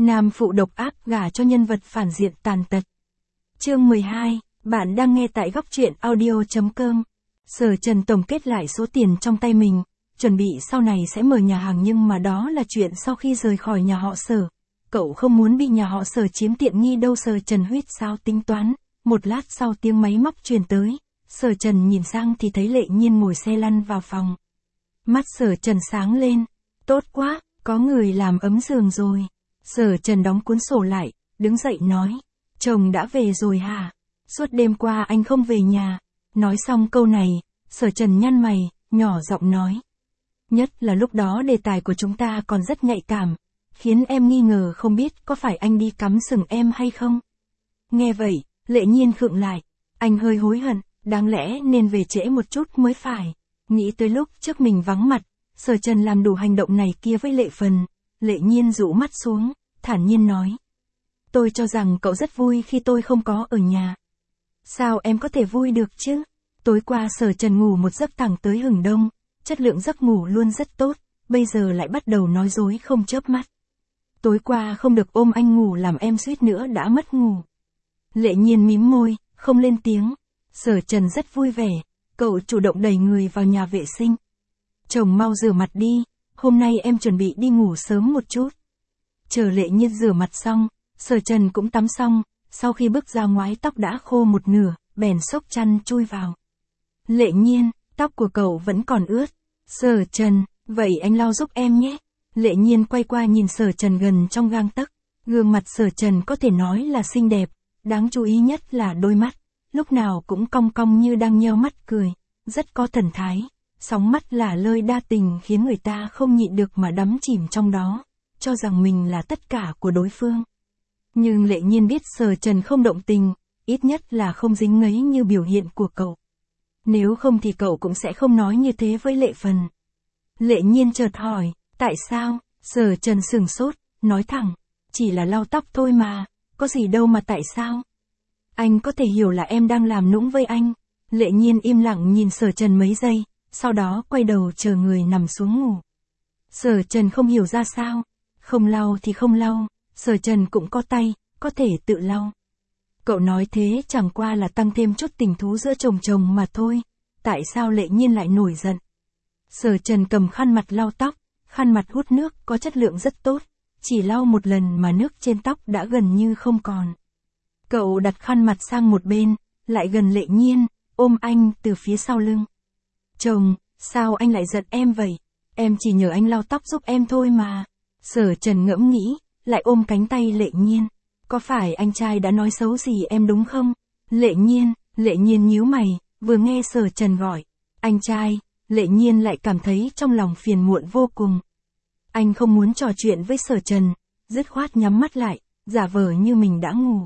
Nam phụ độc ác gả cho nhân vật phản diện tàn tật. Chương 12, bạn đang nghe tại góc truyện audio.com. Sở Trần tổng kết lại số tiền trong tay mình, chuẩn bị sau này sẽ mở nhà hàng nhưng mà đó là chuyện sau khi rời khỏi nhà họ Sở. Cậu không muốn bị nhà họ Sở chiếm tiện nghi đâu. Sở Trần huýt sáo tính toán, một lát sau tiếng máy móc truyền tới. Sở Trần nhìn sang thì thấy Lệ Nhiên ngồi xe lăn vào phòng. Mắt Sở Trần sáng lên, tốt quá, có người làm ấm giường rồi. Sở Trần đóng cuốn sổ lại, đứng dậy nói, chồng đã về rồi hả? Suốt đêm qua anh không về nhà. Nói xong câu này, Sở Trần nhăn mày, nhỏ giọng nói. Nhất là lúc đó đề tài của chúng ta còn rất nhạy cảm, khiến em nghi ngờ không biết có phải anh đi cắm sừng em hay không. Nghe vậy, Lệ Nhiên khựng lại, anh hơi hối hận, đáng lẽ nên về trễ một chút mới phải. Nghĩ tới lúc trước mình vắng mặt, Sở Trần làm đủ hành động này kia với Lệ Phần. Lệ Nhiên rũ mắt xuống, thản nhiên nói. Tôi cho rằng cậu rất vui khi tôi không có ở nhà. Sao em có thể vui được chứ? Tối qua Sở Trần ngủ một giấc thẳng tới hừng đông, chất lượng giấc ngủ luôn rất tốt, bây giờ lại bắt đầu nói dối không chớp mắt. Tối qua không được ôm anh ngủ làm em suýt nữa đã mất ngủ. Lệ Nhiên mím môi, không lên tiếng. Sở Trần rất vui vẻ, cậu chủ động đẩy người vào nhà vệ sinh. Chồng mau rửa mặt đi, hôm nay em chuẩn bị đi ngủ sớm một chút. Chờ Lệ Nhiên rửa mặt xong, Sở Trần cũng tắm xong, sau khi bước ra ngoài tóc đã khô một nửa, bèn xốc chăn chui vào. Lệ Nhiên, tóc của cậu vẫn còn ướt. Sở Trần, vậy anh lau giúp em nhé. Lệ Nhiên quay qua nhìn Sở Trần gần trong gang tấc. Gương mặt Sở Trần có thể nói là xinh đẹp, đáng chú ý nhất là đôi mắt, lúc nào cũng cong cong như đang nheo mắt cười, rất có thần thái. Sóng mắt lả lơi đa tình khiến người ta không nhịn được mà đắm chìm trong đó, cho rằng mình là tất cả của đối phương. Nhưng Lệ Nhiên biết Sở Trần không động tình, ít nhất là không dính ngấy như biểu hiện của cậu. Nếu không thì cậu cũng sẽ không nói như thế với Lệ Phần. Lệ Nhiên chợt hỏi, tại sao? Sở Trần sừng sốt, nói thẳng, chỉ là lau tóc thôi mà, có gì đâu mà tại sao? Anh có thể hiểu là em đang làm nũng với anh. Lệ Nhiên im lặng nhìn Sở Trần mấy giây, sau đó quay đầu chờ người nằm xuống ngủ. Sở Trần không hiểu ra sao, không lau thì không lau, Sở Trần cũng có tay, có thể tự lau. Cậu nói thế chẳng qua là tăng thêm chút tình thú giữa chồng mà thôi, tại sao Lệ Nhiên lại nổi giận? Sở Trần cầm khăn mặt lau tóc, khăn mặt hút nước có chất lượng rất tốt, chỉ lau một lần mà nước trên tóc đã gần như không còn. Cậu đặt khăn mặt sang một bên, lại gần Lệ Nhiên, ôm anh từ phía sau lưng. Chồng, sao anh lại giận em vậy? Em chỉ nhờ anh lau tóc giúp em thôi mà. Sở Trần ngẫm nghĩ, lại ôm cánh tay Lệ Nhiên. Có phải anh trai đã nói xấu gì em đúng không? Lệ Nhiên nhíu mày, vừa nghe Sở Trần gọi. Anh trai, Lệ Nhiên lại cảm thấy trong lòng phiền muộn vô cùng. Anh không muốn trò chuyện với Sở Trần, dứt khoát nhắm mắt lại, giả vờ như mình đã ngủ.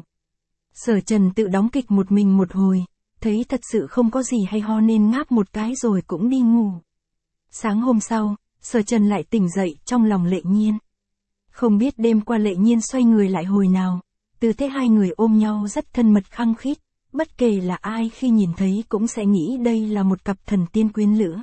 Sở Trần tự đóng kịch một mình một hồi, thấy thật sự không có gì hay ho nên ngáp một cái rồi cũng đi ngủ. Sáng hôm sau, Sở Trần lại tỉnh dậy trong lòng Lệ Nhiên. Không biết đêm qua Lệ Nhiên xoay người lại hồi nào, tư thế hai người ôm nhau rất thân mật khăng khít, bất kể là ai khi nhìn thấy cũng sẽ nghĩ đây là một cặp thần tiên quyến lữ.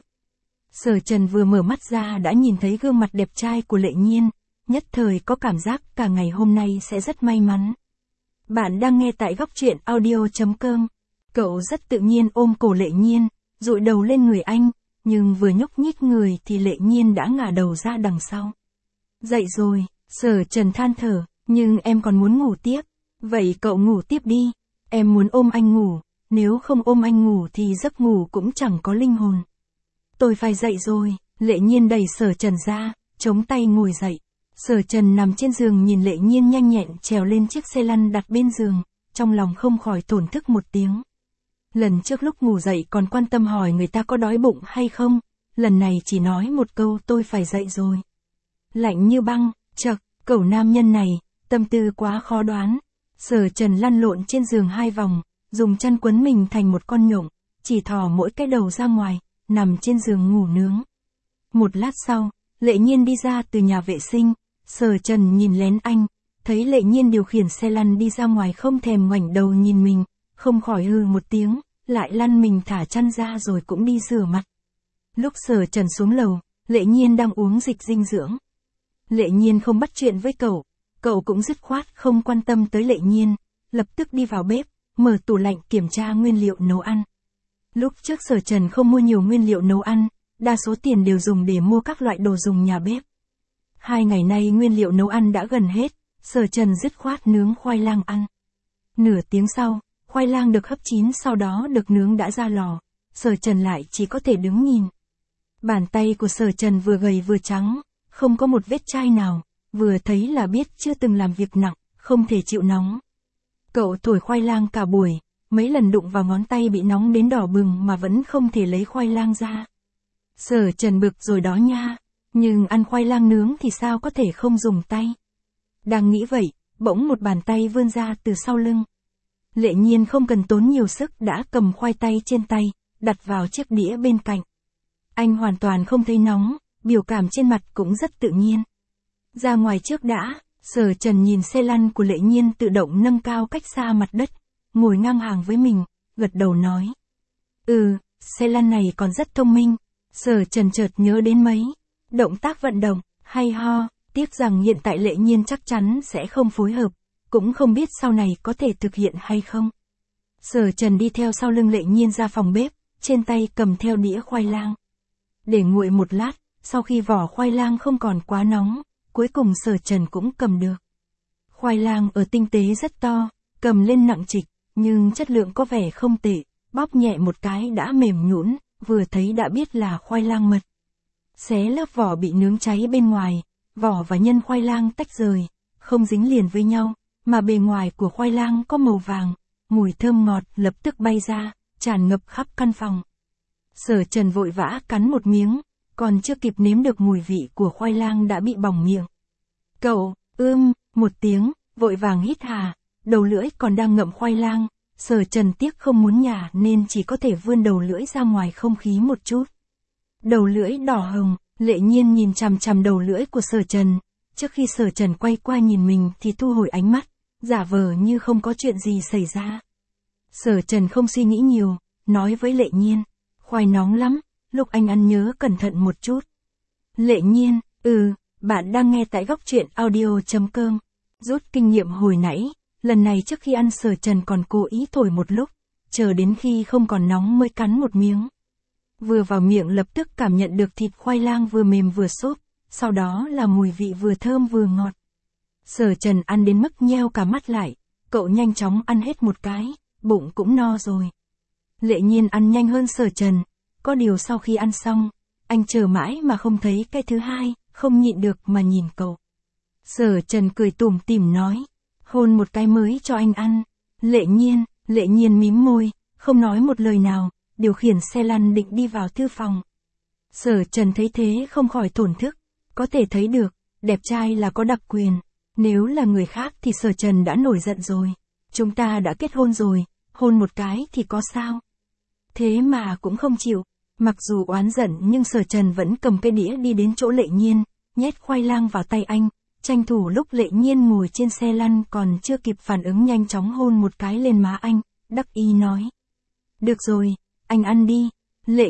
Sở Trần vừa mở mắt ra đã nhìn thấy gương mặt đẹp trai của Lệ Nhiên, nhất thời có cảm giác cả ngày hôm nay sẽ rất may mắn. Bạn đang nghe tại góc truyện audio.com. Cậu rất tự nhiên ôm cổ Lệ Nhiên, dụi đầu lên người anh, nhưng vừa nhúc nhích người thì Lệ Nhiên đã ngả đầu ra đằng sau. Dậy rồi, Sở Trần than thở, nhưng em còn muốn ngủ tiếp. Vậy cậu ngủ tiếp đi, em muốn ôm anh ngủ, nếu không ôm anh ngủ thì giấc ngủ cũng chẳng có linh hồn. Tôi phải dậy rồi, Lệ Nhiên đẩy Sở Trần ra, chống tay ngồi dậy. Sở Trần nằm trên giường nhìn Lệ Nhiên nhanh nhẹn trèo lên chiếc xe lăn đặt bên giường, trong lòng không khỏi thổn thức một tiếng. Lần trước lúc ngủ dậy còn quan tâm hỏi người ta có đói bụng hay không, lần này chỉ nói một câu tôi phải dậy rồi. Lạnh như băng, chậc, cẩu nam nhân này, tâm tư quá khó đoán. Sở Trần lăn lộn trên giường 2 vòng, dùng chăn quấn mình thành một con nhộng, chỉ thò mỗi cái đầu ra ngoài, nằm trên giường ngủ nướng. Một lát sau, Lệ Nhiên đi ra từ nhà vệ sinh, Sở Trần nhìn lén anh, thấy Lệ Nhiên điều khiển xe lăn đi ra ngoài không thèm ngoảnh đầu nhìn mình, không khỏi hừ một tiếng, lại lăn mình thả chăn ra rồi cũng đi rửa mặt. Lúc Sở Trần xuống lầu, Lệ Nhiên đang uống dịch dinh dưỡng. Lệ Nhiên không bắt chuyện với cậu Cậu cũng dứt khoát không quan tâm tới Lệ Nhiên, lập tức đi vào bếp, mở tủ lạnh kiểm tra nguyên liệu nấu ăn. Lúc trước Sở Trần không mua nhiều nguyên liệu nấu ăn, đa số tiền đều dùng để mua các loại đồ dùng nhà bếp. 2 ngày nay nguyên liệu nấu ăn đã gần hết, Sở Trần dứt khoát nướng khoai lang ăn. Nửa tiếng sau, khoai lang được hấp chín sau đó được nướng đã ra lò, Sở Trần lại chỉ có thể đứng nhìn. Bàn tay của Sở Trần vừa gầy vừa trắng, không có một vết chai nào, vừa thấy là biết chưa từng làm việc nặng, không thể chịu nóng. Cậu thổi khoai lang cả buổi, mấy lần đụng vào ngón tay bị nóng đến đỏ bừng mà vẫn không thể lấy khoai lang ra. Sở Trần bực rồi đó nha, nhưng ăn khoai lang nướng thì sao có thể không dùng tay. Đang nghĩ vậy, bỗng một bàn tay vươn ra từ sau lưng. Lệ Nhiên không cần tốn nhiều sức đã cầm khoai tây trên tay, đặt vào chiếc đĩa bên cạnh. Anh hoàn toàn không thấy nóng, biểu cảm trên mặt cũng rất tự nhiên. Ra ngoài trước đã, Sở Trần nhìn xe lăn của Lệ Nhiên tự động nâng cao cách xa mặt đất, ngồi ngang hàng với mình, gật đầu nói. Xe lăn này còn rất thông minh. Sở Trần chợt nhớ đến mấy động tác vận động, hay ho, tiếc rằng hiện tại Lệ Nhiên chắc chắn sẽ không phối hợp, cũng không biết sau này có thể thực hiện hay không. Sở Trần đi theo sau lưng Lệ Nhiên ra phòng bếp, trên tay cầm theo đĩa khoai lang. Để nguội một lát, sau khi vỏ khoai lang không còn quá nóng, cuối cùng Sở Trần cũng cầm được. Khoai lang ở tinh tế rất to, cầm lên nặng trịch, nhưng chất lượng có vẻ không tệ, bóp nhẹ một cái đã mềm nhũn, vừa thấy đã biết là khoai lang mật. Xé lớp vỏ bị nướng cháy bên ngoài, vỏ và nhân khoai lang tách rời, không dính liền với nhau, mà bề ngoài của khoai lang có màu vàng, mùi thơm ngọt lập tức bay ra, tràn ngập khắp căn phòng. Sở Trần vội vã cắn một miếng, còn chưa kịp nếm được mùi vị của khoai lang đã bị bỏng miệng. Cậu, một tiếng, vội vàng hít hà, đầu lưỡi còn đang ngậm khoai lang, Sở Trần tiếc không muốn nhả nên chỉ có thể vươn đầu lưỡi ra ngoài không khí một chút. Đầu lưỡi đỏ hồng, Lệ Nhiên nhìn chằm chằm đầu lưỡi của Sở Trần, trước khi Sở Trần quay qua nhìn mình thì thu hồi ánh mắt, giả vờ như không có chuyện gì xảy ra. Sở Trần không suy nghĩ nhiều, nói với Lệ Nhiên, khoai nóng lắm, lúc anh ăn nhớ cẩn thận một chút. Lệ Nhiên, bạn đang nghe tại góc truyện audio.com. Rút kinh nghiệm hồi nãy, lần này trước khi ăn Sở Trần còn cố ý thổi một lúc, chờ đến khi không còn nóng mới cắn một miếng. Vừa vào miệng lập tức cảm nhận được thịt khoai lang vừa mềm vừa xốp, sau đó là mùi vị vừa thơm vừa ngọt. Sở Trần ăn đến mức nheo cả mắt lại, cậu nhanh chóng ăn hết một cái, bụng cũng no rồi. Lệ Nhiên ăn nhanh hơn Sở Trần, có điều sau khi ăn xong, anh chờ mãi mà không thấy cái thứ hai, không nhịn được mà nhìn cậu. Sở Trần cười tủm tỉm nói, hôn một cái mới cho anh ăn. Lệ Nhiên mím môi, không nói một lời nào, điều khiển xe lăn định đi vào thư phòng. Sở Trần thấy thế không khỏi thổn thức, có thể thấy được, đẹp trai là có đặc quyền, nếu là người khác thì Sở Trần đã nổi giận rồi. Chúng ta đã kết hôn rồi, hôn một cái thì có sao? Thế mà cũng không chịu, mặc dù oán giận nhưng Sở Trần vẫn cầm cái đĩa đi đến chỗ Lệ Nhiên, nhét khoai lang vào tay anh, tranh thủ lúc Lệ Nhiên ngồi trên xe lăn còn chưa kịp phản ứng nhanh chóng hôn một cái lên má anh, đắc ý nói. Được rồi, anh ăn đi. Lệ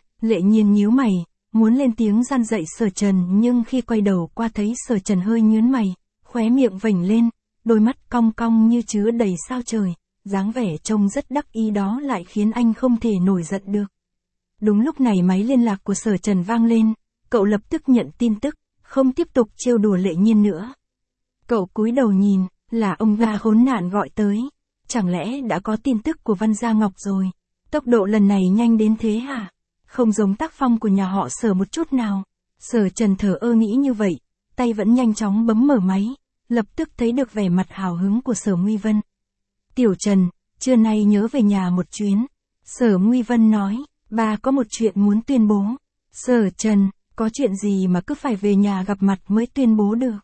Nhiên nhíu mày, muốn lên tiếng gian dạy Sở Trần nhưng khi quay đầu qua thấy Sở Trần hơi nhướng mày, khóe miệng vểnh lên, đôi mắt cong cong như chứa đầy sao trời, dáng vẻ trông rất đắc ý đó lại khiến anh không thể nổi giận được. Đúng lúc này máy liên lạc của Sở Trần vang lên, cậu lập tức nhận tin tức, không tiếp tục trêu đùa Lệ Nhiên nữa. Cậu cúi đầu nhìn, là ông gà khốn nạn gọi tới, chẳng lẽ đã có tin tức của Văn Gia Ngọc rồi, tốc độ lần này nhanh đến thế hả? Không giống tác phong của nhà họ Sở một chút nào. Sở Trần thở ơ nghĩ như vậy, tay vẫn nhanh chóng bấm mở máy, lập tức thấy được vẻ mặt hào hứng của Sở Nguy Vân. Tiểu Trần, trưa nay nhớ về nhà một chuyến. Sở Nguy Vân nói, bà có một chuyện muốn tuyên bố. Sở Trần, có chuyện gì mà cứ phải về nhà gặp mặt mới tuyên bố được?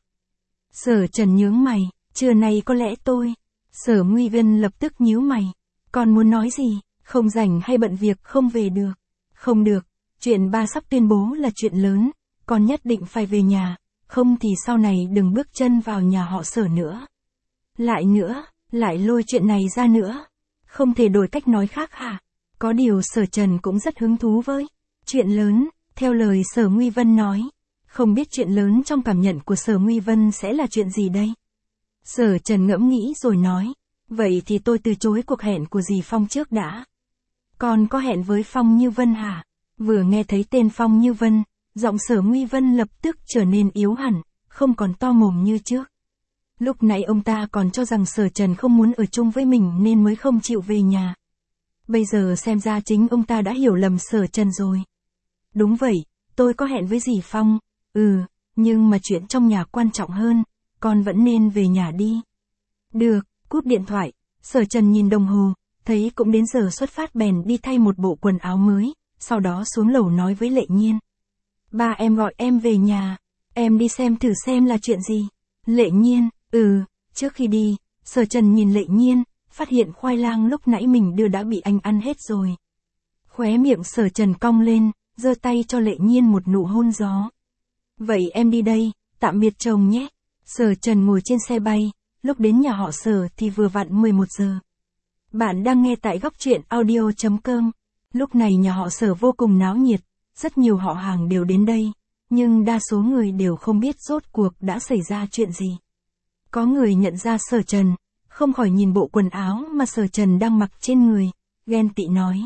Sở Trần nhướng mày, trưa nay có lẽ tôi. Sở Nguy Vân lập tức nhíu mày, còn muốn nói gì, không rảnh hay bận việc không về được? Không được, chuyện ba sắp tuyên bố là chuyện lớn, con nhất định phải về nhà, không thì sau này đừng bước chân vào nhà họ Sở nữa. Lại lôi chuyện này ra nữa. Không thể đổi cách nói khác hả? Có điều Sở Trần cũng rất hứng thú với chuyện lớn, theo lời Sở Nguy Vân nói. Không biết chuyện lớn trong cảm nhận của Sở Nguy Vân sẽ là chuyện gì đây? Sở Trần ngẫm nghĩ rồi nói, vậy thì tôi từ chối cuộc hẹn của dì Phong trước đã. Con có hẹn với Phong Như Vân hả? Vừa nghe thấy tên Phong Như Vân, giọng Sở Nguy Vân lập tức trở nên yếu hẳn, không còn to mồm như trước. Lúc nãy ông ta còn cho rằng Sở Trần không muốn ở chung với mình nên mới không chịu về nhà. Bây giờ xem ra chính ông ta đã hiểu lầm Sở Trần rồi. Đúng vậy, tôi có hẹn với dì Phong, nhưng mà chuyện trong nhà quan trọng hơn, con vẫn nên về nhà đi. Được, cúp điện thoại, Sở Trần nhìn đồng hồ, thấy cũng đến giờ xuất phát bèn đi thay một bộ quần áo mới, sau đó xuống lầu nói với Lệ Nhiên. Ba em gọi em về nhà, em đi xem thử xem là chuyện gì. Lệ Nhiên, trước khi đi, Sở Trần nhìn Lệ Nhiên, phát hiện khoai lang lúc nãy mình đưa đã bị anh ăn hết rồi. Khóe miệng Sở Trần cong lên, giơ tay cho Lệ Nhiên một nụ hôn gió. Vậy em đi đây, tạm biệt chồng nhé. Sở Trần ngồi trên xe bay, lúc đến nhà họ Sở thì vừa vặn 11 giờ. Bạn đang nghe tại góc truyện audio.com. Lúc này nhà họ Sở vô cùng náo nhiệt, rất nhiều họ hàng đều đến đây, nhưng đa số người đều không biết rốt cuộc đã xảy ra chuyện gì. Có người nhận ra Sở Trần, không khỏi nhìn bộ quần áo mà Sở Trần đang mặc trên người, ghen tị nói.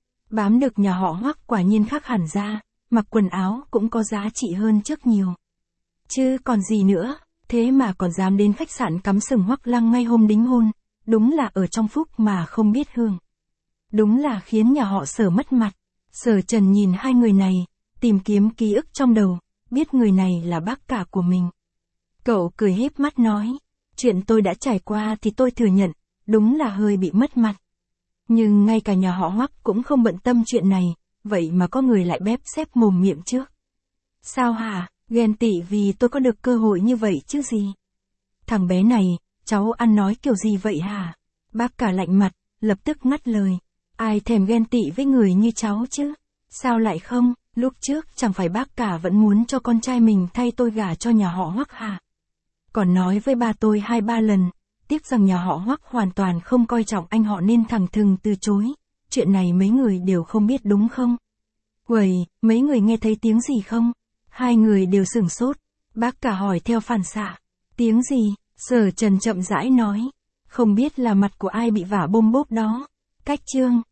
Bám được nhà họ Hoắc quả nhiên khác hẳn ra, mặc quần áo cũng có giá trị hơn trước nhiều. Chứ còn gì nữa, thế mà còn dám đến khách sạn cắm sừng Hoắc Lăng ngay hôm đính hôn, đúng là ở trong phúc mà không biết hương. Đúng là khiến nhà họ Sở mất mặt. Sở Trần nhìn hai người này, tìm kiếm ký ức trong đầu, biết người này là bác cả của mình. Cậu cười híp mắt nói, chuyện tôi đã trải qua thì tôi thừa nhận, đúng là hơi bị mất mặt. Nhưng ngay cả nhà họ Hoắc cũng không bận tâm chuyện này, vậy mà có người lại bép xép mồm miệng trước. Sao hả, ghen tị vì tôi có được cơ hội như vậy chứ gì? Thằng bé này, cháu ăn nói kiểu gì vậy hả? Bác cả lạnh mặt, lập tức ngắt lời. Ai thèm ghen tị với người như cháu chứ? Sao lại không, lúc trước chẳng phải bác cả vẫn muốn cho con trai mình thay tôi gả cho nhà họ Hoắc hả? Còn nói với ba tôi 2-3 lần, tiếc rằng nhà họ Hoắc hoàn toàn không coi trọng anh họ nên thẳng thừng từ chối. Chuyện này mấy người đều không biết đúng không? Uầy, mấy người nghe thấy tiếng gì không? Hai người đều sửng sốt, bác cả hỏi theo phản xạ. Tiếng gì? Sở Trần chậm rãi nói. Không biết là mặt của ai bị vả bôm bốp đó. Cách chương.